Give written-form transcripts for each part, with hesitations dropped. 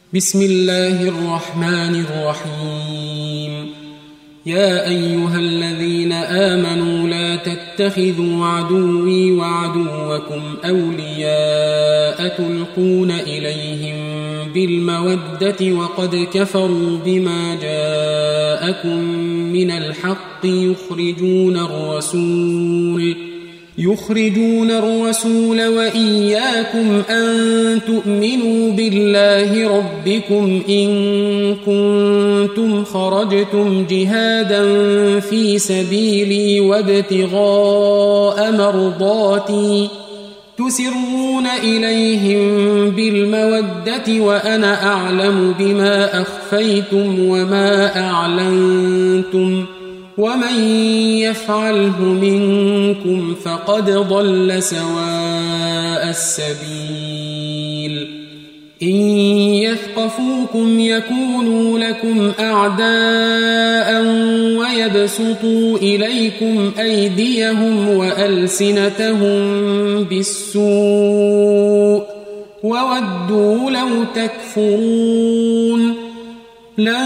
بسم الله الرحمن الرحيم. يا أيها الذين آمنوا لا تتخذوا عدوي وعدوكم أولياء تلقون إليهم بالمودة وقد كفروا بما جاءكم من الحق يخرجون الرسول وإياكم أن تؤمنوا بالله ربكم إن كنتم خرجتم جهادا في سبيلي وابتغاء مرضاتي تسرون إليهم بالمودة وأنا أعلم بما أخفيتم وما أعلنتم ومن يفعله منكم فقد ضل سواء السبيل. إن يثقفوكم يكونوا لكم أعداء ويبسطوا إليكم أيديهم وألسنتهم بالسوء وودوا لو تكفرون. لن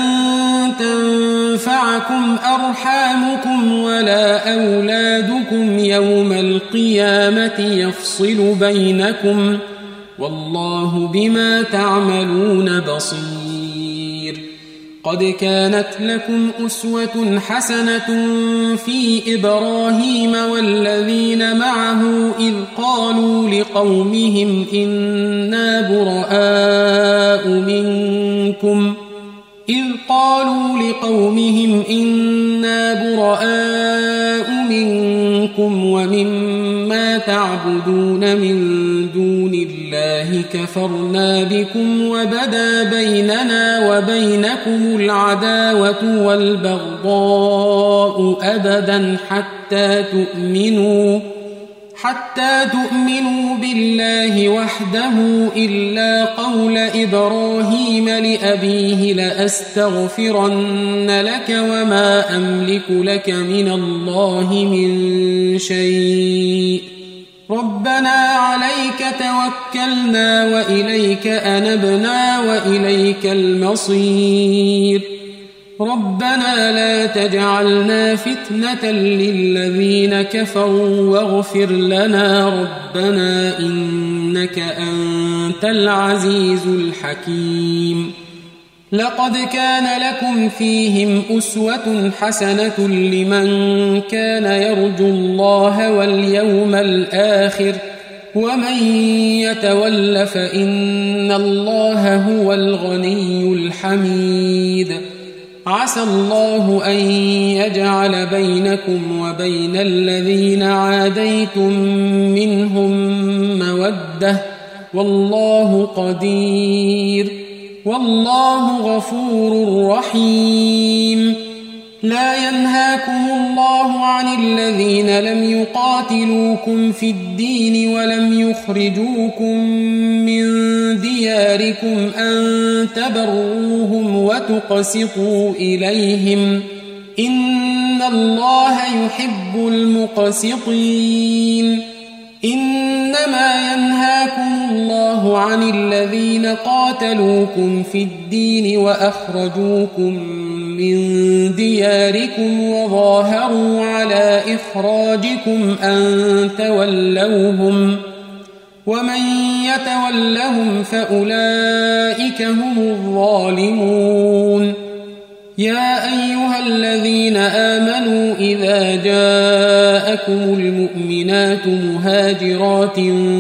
تنفعكم أرحامكم ولا أولادكم يوم القيامة يفصل بينكم والله بما تعملون بصير. قد كانت لكم أسوة حسنة في إبراهيم والذين معه إذ قالوا لقومهم إنا براء منكم ومما تعبدون من دون الله كفرنا بكم وبدا بيننا وبينكم العداوة والبغضاء أبدا حتى تؤمنوا بالله وحده إلا قول إبراهيم لأبيه لأستغفرن لك وما أملك لك من الله من شيء ربنا عليك توكلنا وإليك أنبنا وإليك المصير. ربنا لا تجعلنا فتنة للذين كفروا واغفر لنا ربنا إنك أنت العزيز الحكيم. لقد كان لكم فيهم أسوة حسنة لمن كان يرجو الله واليوم الآخر ومن يتول فإن الله هو الغني الحميد. عسى الله أن يجعل بينكم وبين الذين عاديتم منهم مودة والله قدير والله غفور رحيم. لا ينهاكم الله عن الذين لم يقاتلوكم في الدين ولم يخرجوكم من دياركم أن تبروهم وتقسطوا إليهم إن الله يحب المقسطين. إنما ينهاكم الله عن الذين قاتلوكم في الدين وأخرجوكم من دياركم وظاهروا على إخراجكم أن تولوهم ومن يتولهم فأولئك هم الظالمون. يا أيها الذين آمنوا إذا جاءكم المؤمنات مهاجرات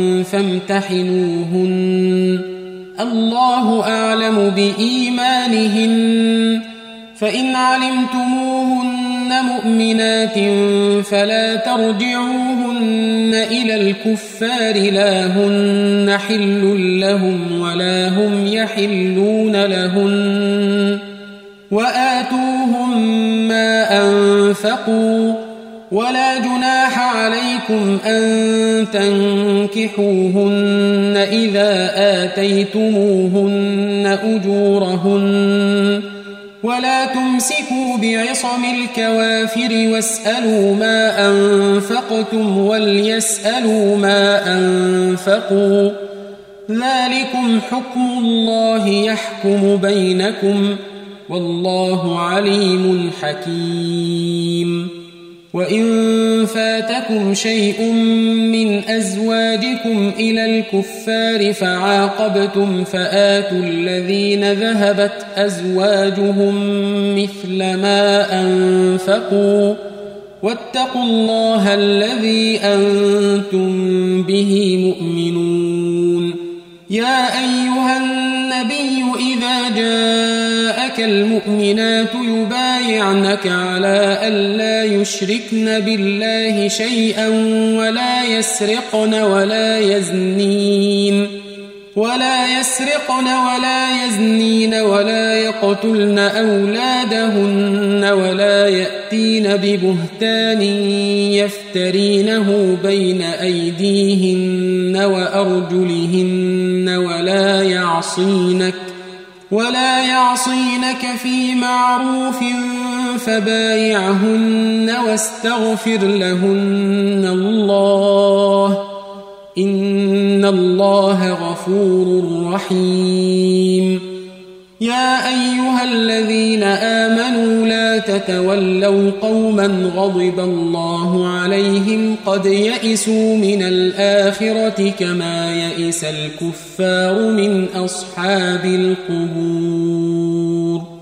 فامتحنوهن الله أعلم بإيمانهن فإن علمتموهن مؤمنات فلا ترجعوهن إلى الكفار لا هن حل لهم ولا هم يحلون لهن وآتوهم ما أنفقوا ولا جناح عليكم أن تنكحوهن إذا آتيتموهن أجورهن ولا تمسكوا بعصم الكوافر واسألوا ما أنفقتم وليسألوا ما أنفقوا ذلكم حكم الله يحكم بينكم والله عليم حكيم وإن فاتكم شيء من أزواجكم إلى الكفار فعاقبتم فآتوا الذين ذهبت أزواجهم مثل ما أنفقوا واتقوا الله الذي أنتم به مؤمنون يا أيها النبي إذا جاءك المؤمنات يبايعنك على ألا يشركن بالله شيئا ولا يسرقن ولا يزنين ولا يقتلن أولادهن ولا يأتين ببهتان يفترينه بين أيديهن وأرجلهن ولا يعصينك في معروف فبايعهن واستغفر لهن الله إن الله غفور رحيم يا أيها الذين آمنوا لا تتولوا قوما غضب الله عليهم قد يئسوا من الآخرة كما يئس الكفار من أصحاب القبور